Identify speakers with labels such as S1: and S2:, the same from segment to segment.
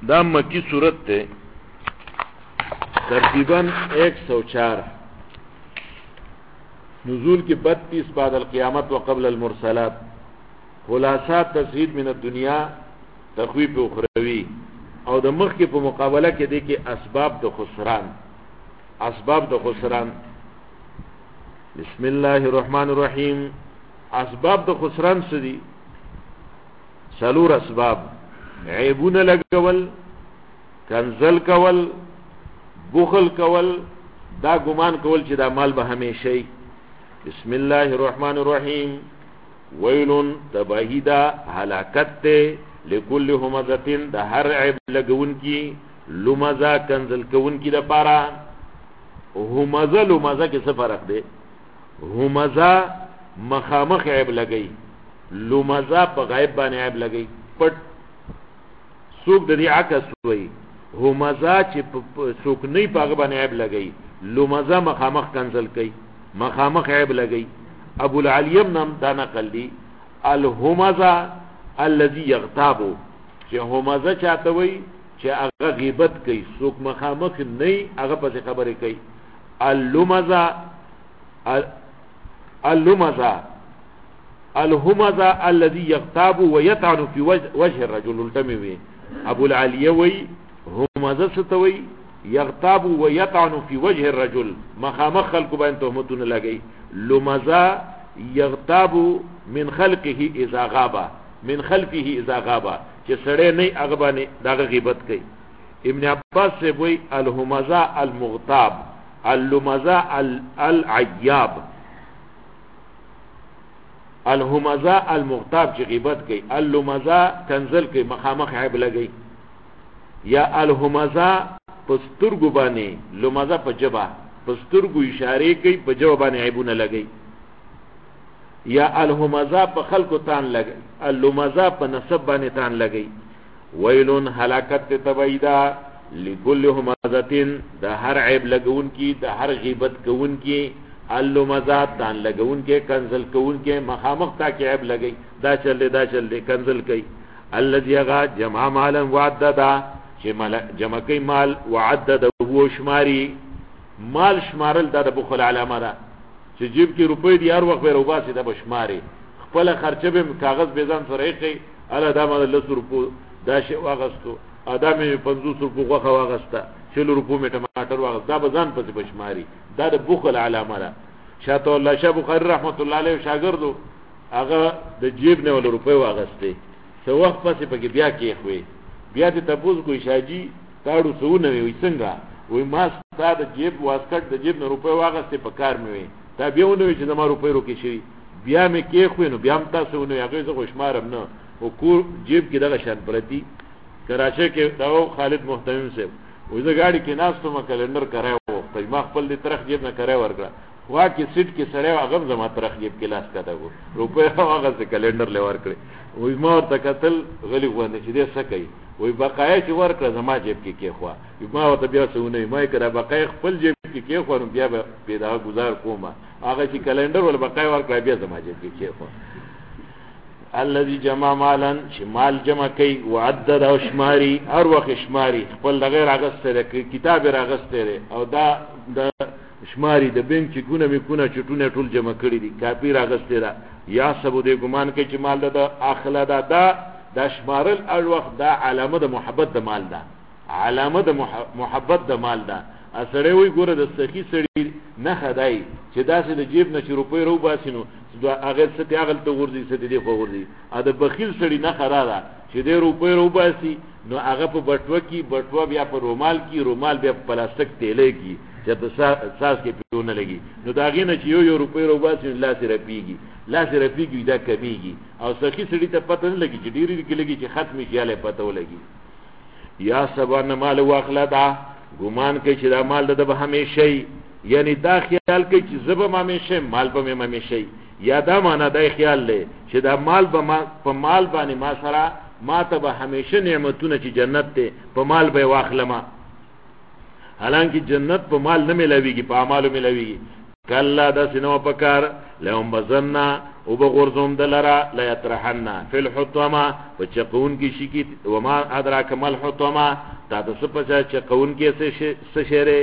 S1: دا مکی صورت تے ترتیباً 104 نزول کی 32 بعد القیامت و قبل المرسلات خلاصات تزہید من الدنیا تخویف اخروی او د مخ کی په مقابله کې دی کې اسباب د خسران بسم الله الرحمن الرحیم. اسباب د خسران سدي سلور اسباب: عیبونه لګول، کنزل کول، بخل کول، دا ګمان کول چې دا مال به همیشه. بسم الله الرحمن الرحیم. ویلون تباہیدا ہلاکت تے لکل همزتن دا ہر عیب لگون کی لمزا کنزل کون کی دا پارا. همزا لمزا کے سے فرق دے؟ همزا مخامخ عیب لگئی، لمزا پا غائب بانے عیب لگئی پٹ سوک دا دی عکس ہوئی. همزا چی سوک نئی پا غبانے عیب لگئی، لمزا مخامخ کنزل کئی، مخامخ عیب لگئی. ابو العلیم نام دا نقل دی الهمزا الذي یغتابو، چه همزا چاہتا وی چه اغا غیبت کئی، سوک مخامخ نئی اغا پس خبر کئی. اللمزا الذي یغتاب ويطعن في وجه الرجل التموي. ابو العلیہ وی همزا ستوی یغتاب ويطعن في وجه الرجل، مخامخ خلق بین تهمتون لگئی. لمزا یغتاب من خلقه اذا غابا، من خلفه اذا غابا، چه سڑے نئی اغبانی داغ غیبت کئی. ابن عباس سے وی الهمزا المغتاب، اللمزا العیاب. الهمزا المغتاب چه غیبت کئی، اللمزا کنزل کئی مخامخ عیب لگئی. یا الهمزا پسترگو بانے، لمزا پا جبا پسترگو اشارے کئی پا جبا بانے عیبون لگئی. یا الهمزا پا خلقو تان لگئی، اللمزا پا نصب بانے تان لگئی. ویلون حلاکت تبعیدہ لکل همزتن دا ہر عیب لگون کی، دا ہر غیبت کون کی، اللمزا تان لگون کے، کنزل کون کے، مخامخ تاکی عیب لگئی، دا چل دے کنزل کئی. اللذی اغا جمع مالا وعددا، چه جمع کئی مال وعددا وہ شماری. مال شمارل دا بخل علامه دا، چه جیب کی روپی دی هر وقت بیر اوباسی دا بشماری. خپل خرچه بیم کاغذ بیزان سرائقی علا دا ما 10 روپو دا شی واغستو، آدامی 50 روپو غوخه واغستا، 40 روپو می ٹماٹر واغست، دا بزان پس بشماری. دا بخل علامه دا. شاہتو اللہ شاہ بخاری رحمت اللہ علیہ شاگردو آغا دا جیب نے والا روپی واغستے، سو وقت پس پاکی بیا کیخ وی، بیا تی تپوز کوئی شاہ جی تاڑو سو نوی وی سنگا وی ما ستا دا جیب واسکٹ دا جیب نا روپی واغستے پا کار میوی تا بیاو نوی چه دما روپی روکی شوی بیا می کیخوی نو بیام تا سو نوی اگوی زا خوشمارم نا و کور جیب کی دا شان پرتی. کراچے کے داو خالد محتمیم سے وی زا گاڑی کی ناستو ما کلندر کرای وقتا ما خپل دی ترخ جیب نا کرای ورکڑا خواہ کی سیٹ کی سڑے اغم زما ترخ جیب کی لاس کتا گو روپی واغستے کلندر لے ورکڑے. وی ما ورطا قتل غلی خوانده چه دی سکئی وی بقایه چه ورکڑا زما جیب کی کی خواه وی ما ورطا بیا سونوی ما اکرا بقایه خپل جیب کی کی خواه بیا پیدا گزار کوما آغا چه کلندر ولی بقایه ورکڑا بیا زما جیب کی کی خواه. الذي جمع مالا چه مال جمع کئی وعدد او شماری هر وقت شماری خپل دا غیر آغسته ده کتاب را آغسته ده او دا شماری د بینک چې کونه می کونه چټونه ټول جمع کړی دي کاپی راغسته دا یا سبو دې ګمان کوي چې مال د اخلا دا شمارل اول وخت دا علامه د محبت د مال ده، علامه د محبت د مال ده. اسره وی ګوره د سخی سړی نه خدای چې داسې د جیب نه چې روپۍ رو باسینو دا هغه ستې هغه ته ورځي ستې دی خو ورځي ا د بخیل سړی نه خراله چې د روپۍ رو باسی نو هغه په بټوه کې بټوه بیا په رومال کې رومال بیا په پلاستیک تیلې کې چې د ساس کې پیونه لګي نو دا غینه چې یو روپۍ رو باسي لاس رپیږي دا کمیږي او سخی سړی ته پته نه لګي چې ډیری کې لګي چې ختمي خیاله پته ولګي. یا سبا نه مال واخلا دا ګمان کوي چې دا مال د به همیشه، یعنی دا خیال کوي چې زبم همیشه مال به همیشه، یا دا معنا دا خیال لې چې دا مال به په مال باندې ما سره ما ته به همیشه نعمتونه چې جنت ته په مال به واخلم. حالانکه جنت په مال نه ملويږي، په اعمالو ملويږي. کلا دا سنو پکار لهم بزننا او بغرزم دلرا لا یطرحنا فی الحطمه وچقون کی شکی وما ادراک ما الحطمه تا تسپچا چقون کی سشره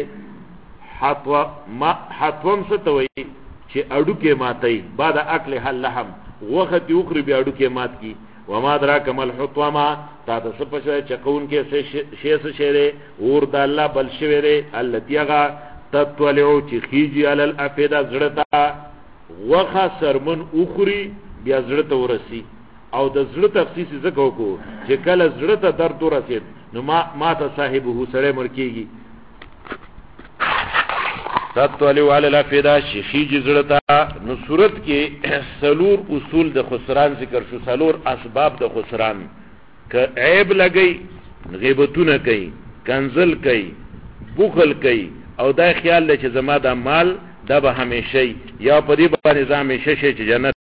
S1: حطوم ستوي چې اډو کې ماتي بعد اکل حل لحم وخت یخرب اډو کې مات کی وما ادراک ما الحطمه تا تسپچا چقون کی سشره اور د الله بل شوره التیغا تطلعو چی خیجی علی الافیده زړتا وخا سرمن اخری بیا زړتا ورسی او د زړه تخصیص زکو کو چې کله زړتا درد ورسید نو ما ته صاحبه سره مرکیږي تطلعو علی الافیده چی خیجی زړتا نو صورت کې سلور اصول د خسران ذکر شو سلور اسباب د خسران که عیب لګی غیبتونه کوي کنزل کوي بخل کوي او دا خیال دی چې زما دا مال دا به همیشه یا په دې باندې همیشه شي چې جنت